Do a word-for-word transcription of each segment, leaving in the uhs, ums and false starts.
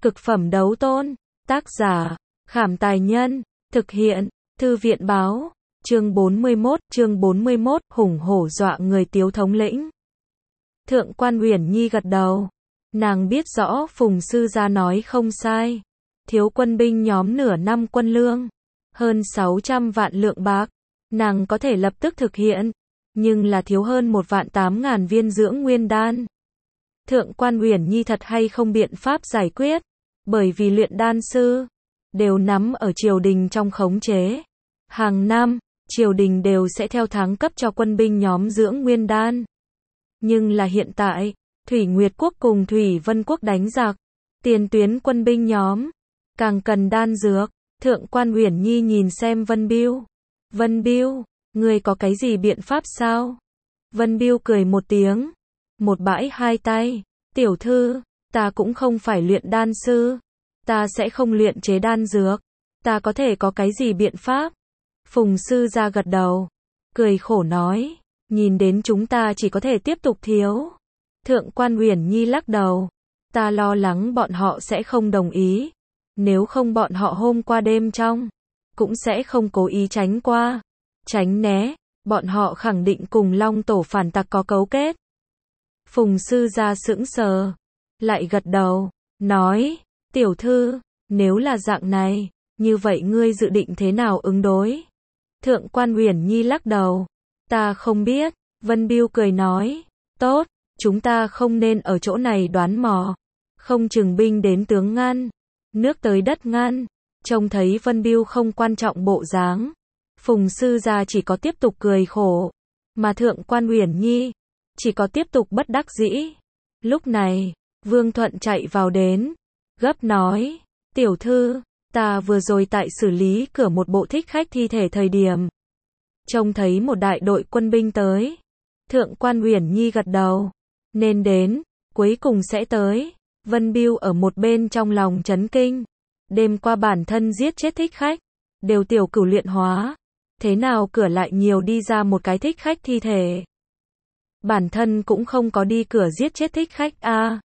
Cực phẩm đấu tôn. Tác giả, Khảm Tài Nhân. Thực hiện, Thư viện Báo. Chương bốn mươi mốt, chương bốn mươi mốt, hùng hổ dọa người Tiếu thống lĩnh. Thượng quan Uyển Nhi gật đầu. Nàng biết rõ Phùng sư gia nói không sai. Thiếu quân binh nhóm nửa năm quân lương, hơn sáu trăm vạn lượng bạc, nàng có thể lập tức thực hiện, nhưng là thiếu hơn một vạn tám ngàn viên dưỡng nguyên đan. Thượng quan Uyển Nhi thật hay không biện pháp giải quyết, bởi vì luyện đan sư đều nắm ở triều đình trong khống chế. Hàng năm, triều đình đều sẽ theo tháng cấp cho quân binh nhóm dưỡng nguyên đan. Nhưng là hiện tại, Thủy Nguyệt quốc cùng Thủy Vân quốc đánh giặc, tiền tuyến quân binh nhóm càng cần đan dược. Thượng quan Uyển Nhi nhìn xem Vân Biêu. Vân Biêu, ngươi có cái gì biện pháp sao? Vân Biêu cười một tiếng, một bãi hai tay. Tiểu thư, ta cũng không phải luyện đan sư, ta sẽ không luyện chế đan dược, ta có thể có cái gì biện pháp? Phùng sư gia gật đầu, cười khổ nói, nhìn đến chúng ta chỉ có thể tiếp tục thiếu. Thượng quan Uyển Nhi lắc đầu, ta lo lắng bọn họ sẽ không đồng ý, nếu không bọn họ hôm qua đêm trong cũng sẽ không cố ý tránh qua, tránh né, bọn họ khẳng định cùng Long tổ phản tặc có cấu kết. Phùng sư gia sững sờ, lại gật đầu, nói, tiểu thư, nếu là dạng này, như vậy ngươi dự định thế nào ứng đối? Thượng quan Uyển Nhi lắc đầu, ta không biết. Vân Biêu cười nói, tốt, chúng ta không nên ở chỗ này đoán mò, không chừng binh đến tướng ngăn, nước tới đất ngăn. Trông thấy Vân Biêu không quan trọng bộ dáng, Phùng sư gia chỉ có tiếp tục cười khổ, mà Thượng quan Uyển Nhi chỉ có tiếp tục bất đắc dĩ. Lúc này, Vương Thuận chạy vào đến, gấp nói, tiểu thư, ta vừa rồi tại xử lý cửa một bộ thích khách thi thể thời điểm, trông thấy một đại đội quân binh tới. Thượng quan Uyển Nhi gật đầu, nên đến, cuối cùng sẽ tới. Vân Biêu ở một bên trong lòng chấn kinh, đêm qua bản thân giết chết thích khách, đều tiểu cửu luyện hóa, thế nào cửa lại nhiều đi ra một cái thích khách thi thể? Bản thân cũng không có đi cửa giết chết thích khách a. À.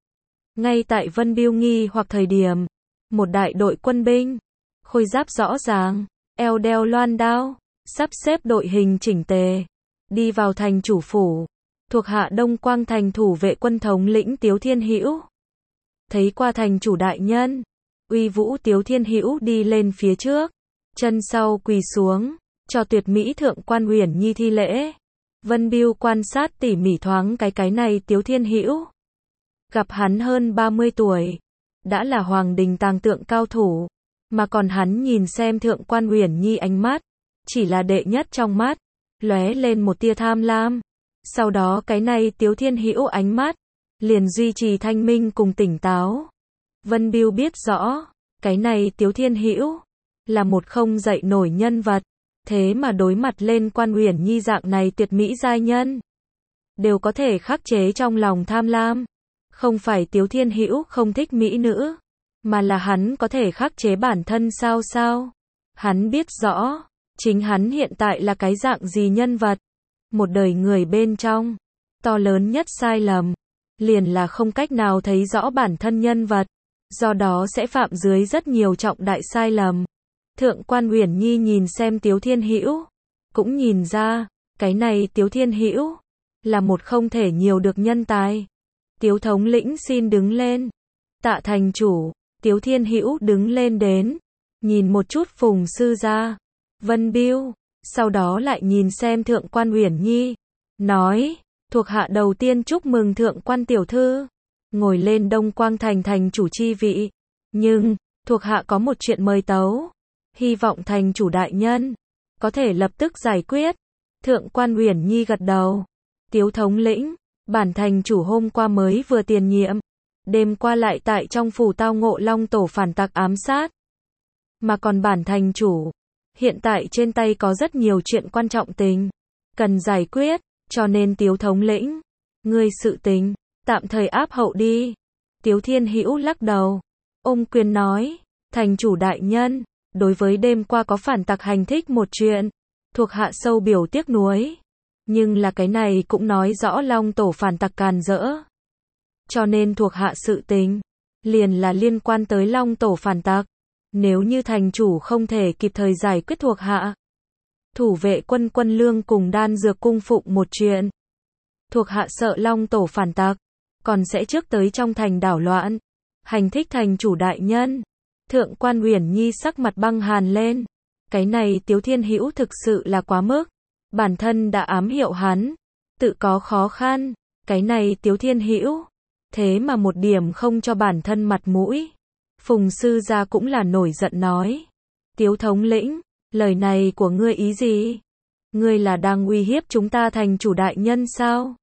Ngay tại Vân Biêu nghi hoặc thời điểm, một đại đội quân binh, khôi giáp rõ ràng, eo đeo loan đao, sắp xếp đội hình chỉnh tề, đi vào thành chủ phủ, thuộc hạ Đông Quang thành thủ vệ quân thống lĩnh Tiếu Thiên Hữu. Thấy qua thành chủ đại nhân, uy vũ Tiếu Thiên Hữu đi lên phía trước, chân sau quỳ xuống, cho tuyệt mỹ Thượng quan Uyển Nhi thi lễ. Vân Biêu quan sát tỉ mỉ thoáng cái cái này Tiếu Thiên Hữu. Gặp hắn hơn ba mươi tuổi, đã là hoàng đình tàng tượng cao thủ, mà còn hắn nhìn xem Thượng quan Uyển Nhi ánh mắt, chỉ là đệ nhất trong mắt, lóe lên một tia tham lam. Sau đó cái này Tiếu Thiên Hữu ánh mắt liền duy trì thanh minh cùng tỉnh táo. Vân Biêu biết rõ, cái này Tiếu Thiên Hữu là một không dậy nổi nhân vật, thế mà đối mặt lên quan Uyển Nhi dạng này tuyệt mỹ giai nhân, đều có thể khắc chế trong lòng tham lam. Không phải Tiếu Thiên Hữu không thích mỹ nữ, mà là hắn có thể khắc chế bản thân sao sao. Hắn biết rõ, chính hắn hiện tại là cái dạng gì nhân vật. Một đời người bên trong, to lớn nhất sai lầm, liền là không cách nào thấy rõ bản thân nhân vật, do đó sẽ phạm dưới rất nhiều trọng đại sai lầm. Thượng quan Uyển Nhi nhìn xem Tiếu Thiên Hữu, cũng nhìn ra, cái này Tiếu Thiên Hữu là một không thể nhiều được nhân tài. Tiếu thống lĩnh xin đứng lên. Tạ thành chủ. Tiếu Thiên Hữu đứng lên đến, nhìn một chút Phùng sư gia, Vân Biêu, sau đó lại nhìn xem Thượng quan Uyển Nhi, nói, thuộc hạ đầu tiên chúc mừng Thượng quan tiểu thư ngồi lên Đông Quang thành thành chủ chi vị, nhưng thuộc hạ có một chuyện mời tấu, hy vọng thành chủ đại nhân có thể lập tức giải quyết. Thượng quan Uyển Nhi gật đầu. Tiếu thống lĩnh, bản thành chủ hôm qua mới vừa tiền nhiệm, đêm qua lại tại trong phủ tao ngộ Long tổ phản tặc ám sát, mà còn bản thành chủ hiện tại trên tay có rất nhiều chuyện quan trọng tình cần giải quyết, cho nên Tiếu thống lĩnh, ngươi sự tình tạm thời áp hậu đi. Tiếu Thiên Hữu lắc đầu, ôm quyền nói, thành chủ đại nhân, đối với đêm qua có phản tặc hành thích một chuyện, thuộc hạ sâu biểu tiếc nuối, nhưng là cái này cũng nói rõ Long tổ phản tặc càn rỡ, cho nên thuộc hạ sự tình liền là liên quan tới Long Tổ phản tặc. Nếu như thành chủ không thể kịp thời giải quyết thuộc hạ, thủ vệ quân Quân Lương cùng Đan Dược cung phụng một chuyện, thuộc hạ sợ Long Tổ phản tặc, còn sẽ trước tới trong thành đảo loạn, hành thích thành chủ đại nhân. Thượng quan Uyển Nhi sắc mặt băng hàn lên, cái này Tiếu Thiên Hữu thực sự là quá mức, bản thân đã ám hiệu hắn, tự có khó khăn, cái này Tiếu Thiên Hữu, thế mà một điểm không cho bản thân mặt mũi. Phùng sư gia cũng là nổi giận nói, Tiếu thống lĩnh, lời này của ngươi ý gì? Ngươi là đang uy hiếp chúng ta thành chủ đại nhân sao?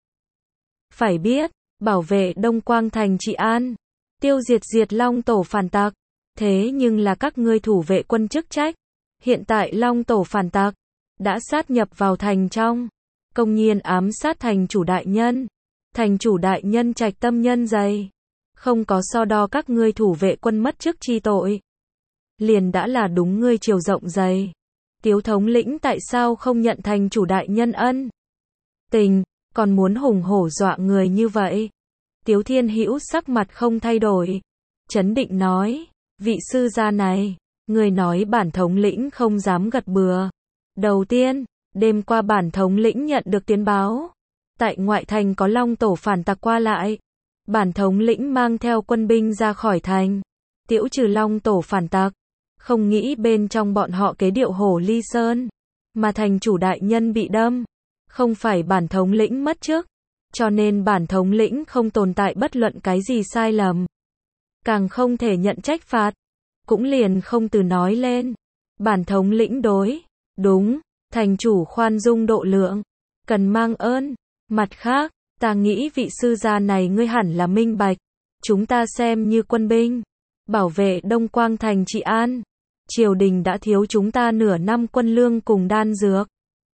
Phải biết, bảo vệ Đông Quang thành trị an, tiêu diệt diệt Long Tổ phản tặc, thế nhưng là các ngươi thủ vệ quân chức trách. Hiện tại Long Tổ phản tặc đã sát nhập vào thành trong, công nhiên ám sát thành chủ đại nhân. Thành chủ đại nhân trạch tâm nhân dày, không có so đo các ngươi thủ vệ quân mất chức chi tội, liền đã là đúng ngươi chiều rộng dày. Tiếu thống lĩnh tại sao không nhận thành chủ đại nhân ân tình, còn muốn hùng hổ dọa người như vậy? Tiếu Thiên Hữu sắc mặt không thay đổi, trấn định nói, vị sư gia này, người nói bản thống lĩnh không dám gật bừa. Đầu tiên, đêm qua bản thống lĩnh nhận được tiến báo, tại ngoại thành có Long Tổ phản tặc qua lại, bản thống lĩnh mang theo quân binh ra khỏi thành, tiễu trừ Long Tổ phản tặc. Không nghĩ bên trong bọn họ kế điệu Hổ Ly Sơn, mà thành chủ đại nhân bị đâm, không phải bản thống lĩnh mất chức, cho nên bản thống lĩnh không tồn tại bất luận cái gì sai lầm, càng không thể nhận trách phạt, cũng liền không từ nói lên. Bản thống lĩnh đối, đúng, thành chủ khoan dung độ lượng, cần mang ơn. Mặt khác, ta nghĩ vị sư gia này ngươi hẳn là minh bạch, chúng ta xem như quân binh, bảo vệ Đông Quang thành trị an, triều đình đã thiếu chúng ta nửa năm quân lương cùng đan dược.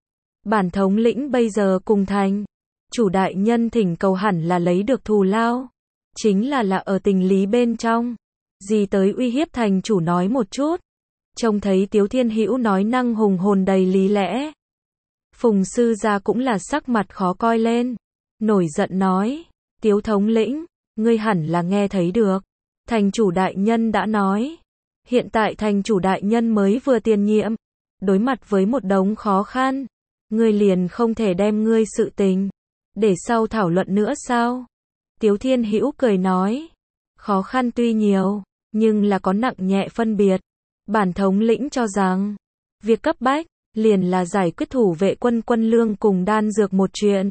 Bản thống lĩnh bây giờ cùng thành chủ đại nhân thỉnh cầu hẳn là lấy được thù lao, chính là là ở tình lý bên trong, gì tới uy hiếp thành chủ nói một chút. Trông thấy Tiếu Thiên Hữu nói năng hùng hồn đầy lý lẽ, Phùng sư gia cũng là sắc mặt khó coi lên, nổi giận nói, Tiếu thống lĩnh, ngươi hẳn là nghe thấy được, thành chủ đại nhân đã nói, hiện tại thành chủ đại nhân mới vừa tiền nhiệm, đối mặt với một đống khó khăn, ngươi liền không thể đem ngươi sự tình để sau thảo luận nữa sao? Tiếu Thiên Hữu cười nói, khó khăn tuy nhiều, nhưng là có nặng nhẹ phân biệt. Bản thống lĩnh cho rằng, việc cấp bách liền là giải quyết thủ vệ quân Quân Lương cùng đan dược một chuyện.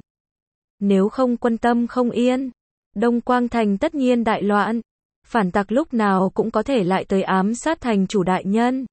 Nếu không quân tâm không yên, Đông Quang thành tất nhiên đại loạn, phản tặc lúc nào cũng có thể lại tới ám sát thành chủ đại nhân.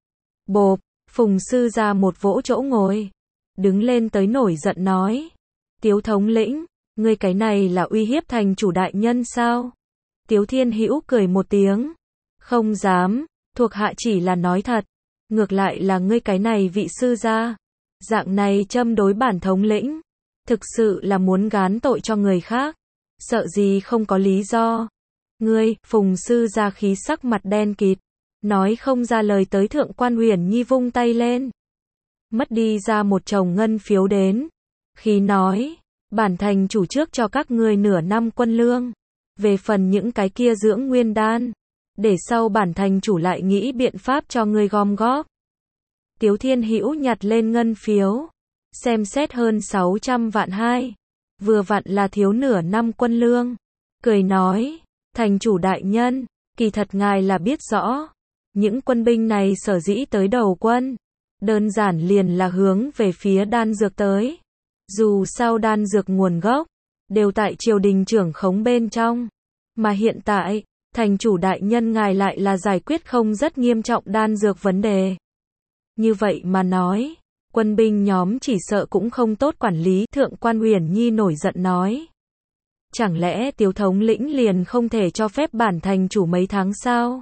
Bộp, Phùng sư ra một vỗ chỗ ngồi, đứng lên tới nổi giận nói, Tiếu thống lĩnh, ngươi cái này là uy hiếp thành chủ đại nhân sao? Tiếu Thiên Hữu cười một tiếng, không dám, thuộc hạ chỉ là nói thật, ngược lại là ngươi cái này vị sư gia, dạng này châm đối bản thống lĩnh, thực sự là muốn gán tội cho người khác, sợ gì không có lý do. Ngươi, Phùng sư gia khí sắc mặt đen kịt, nói không ra lời tới. Thượng quan Uyển Nhi vung tay lên, mất đi ra một chồng ngân phiếu đến, khi nói, bản thành chủ trước cho các ngươi nửa năm quân lương, về phần những cái kia dưỡng nguyên đan, để sau bản thành chủ lại nghĩ biện pháp cho ngươi gom góp. Tiếu Thiên Hữu nhặt lên ngân phiếu, xem xét hơn sáu trăm vạn hai, vừa vặn là thiếu nửa năm quân lương, cười nói, thành chủ đại nhân, kỳ thật ngài là biết rõ, những quân binh này sở dĩ tới đầu quân, đơn giản liền là hướng về phía đan dược tới. Dù sao đan dược nguồn gốc, đều tại triều đình trưởng khống bên trong, mà hiện tại, thành chủ đại nhân ngài lại là giải quyết không rất nghiêm trọng đan dược vấn đề. Như vậy mà nói, quân binh nhóm chỉ sợ cũng không tốt quản lý. Thượng quan Uyển Nhi nổi giận nói, chẳng lẽ Tiếu thống lĩnh liền không thể cho phép bản thành chủ mấy tháng sao?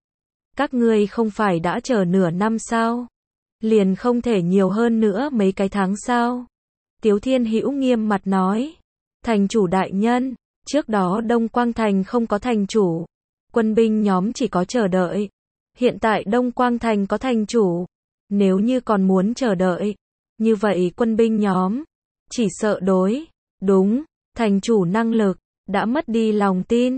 Các ngươi không phải đã chờ nửa năm sao? Liền không thể nhiều hơn nữa mấy cái tháng sao? Tiếu Thiên Hữu nghiêm mặt nói, thành chủ đại nhân, trước đó Đông Quang thành không có thành chủ, quân binh nhóm chỉ có chờ đợi. Hiện tại Đông Quang thành có thành chủ, nếu như còn muốn chờ đợi, như vậy quân binh nhóm chỉ sợ đối, đúng, thành chủ năng lực đã mất đi lòng tin.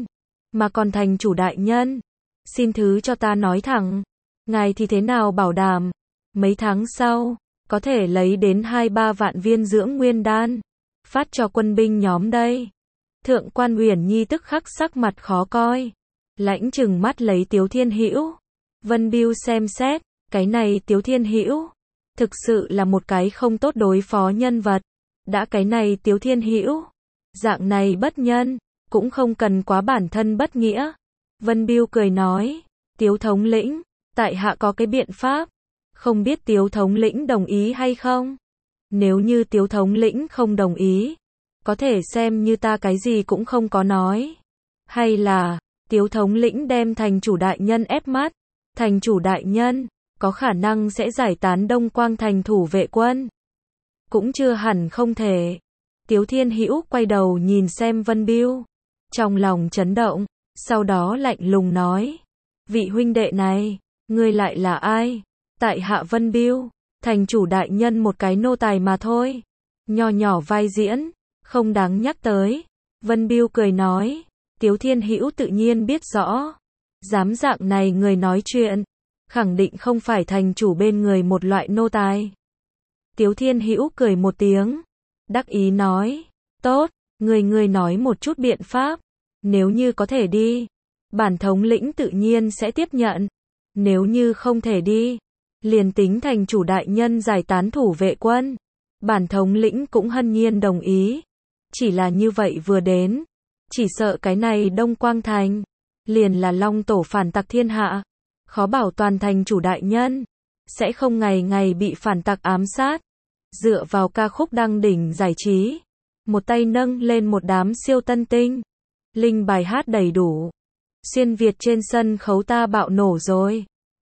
Mà còn thành chủ đại nhân, xin thứ cho ta nói thẳng, ngài thì thế nào bảo đảm, mấy tháng sau, có thể lấy đến hai ba vạn viên dưỡng nguyên đan, phát cho quân binh nhóm đây. Thượng quan Uyển Nhi tức khắc sắc mặt khó coi, lãnh chừng mắt lấy Tiếu Thiên Hữu. Vân Bưu xem xét, cái này Tiếu Thiên Hữu, thực sự là một cái không tốt đối phó nhân vật. Đã cái này Tiếu Thiên Hữu, dạng này bất nhân, cũng không cần quá bản thân bất nghĩa. Vân Bưu cười nói, Tiếu thống lĩnh, tại hạ có cái biện pháp, không biết Tiếu thống lĩnh đồng ý hay không? Nếu như Tiếu thống lĩnh không đồng ý, có thể xem như ta cái gì cũng không có nói. Hay là, Tiếu thống lĩnh đem thành chủ đại nhân ép mắt, thành chủ đại nhân, có khả năng sẽ giải tán Đông Quang thành thủ vệ quân. Cũng chưa hẳn không thể. Tiếu Thiên Hữu quay đầu nhìn xem Vân Bưu, trong lòng chấn động, sau đó lạnh lùng nói, vị huynh đệ này, ngươi lại là ai? Tại hạ Vân Bưu, thành chủ đại nhân một cái nô tài mà thôi, nho nhỏ vai diễn, không đáng nhắc tới. Vân Bưu cười nói, Tiếu Thiên Hữu tự nhiên biết rõ, dám dạng này người nói chuyện, khẳng định không phải thành chủ bên người một loại nô tài. Tiếu Thiên Hữu cười một tiếng, đắc ý nói, tốt, người người nói một chút biện pháp, nếu như có thể đi, bản thống lĩnh tự nhiên sẽ tiếp nhận, nếu như không thể đi, liền tính thành chủ đại nhân giải tán thủ vệ quân, bản thống lĩnh cũng hân nhiên đồng ý. Chỉ là như vậy vừa đến, chỉ sợ cái này Đông Quang thành, liền là long tổ phản tặc thiên hạ, khó bảo toàn thành chủ đại nhân, sẽ không ngày ngày bị phản tặc ám sát. Dựa vào ca khúc đăng đỉnh giải trí, một tay nâng lên một đám siêu tân tinh, linh bài hát đầy đủ, xuyên Việt trên sân khấu ta bạo nổ rồi.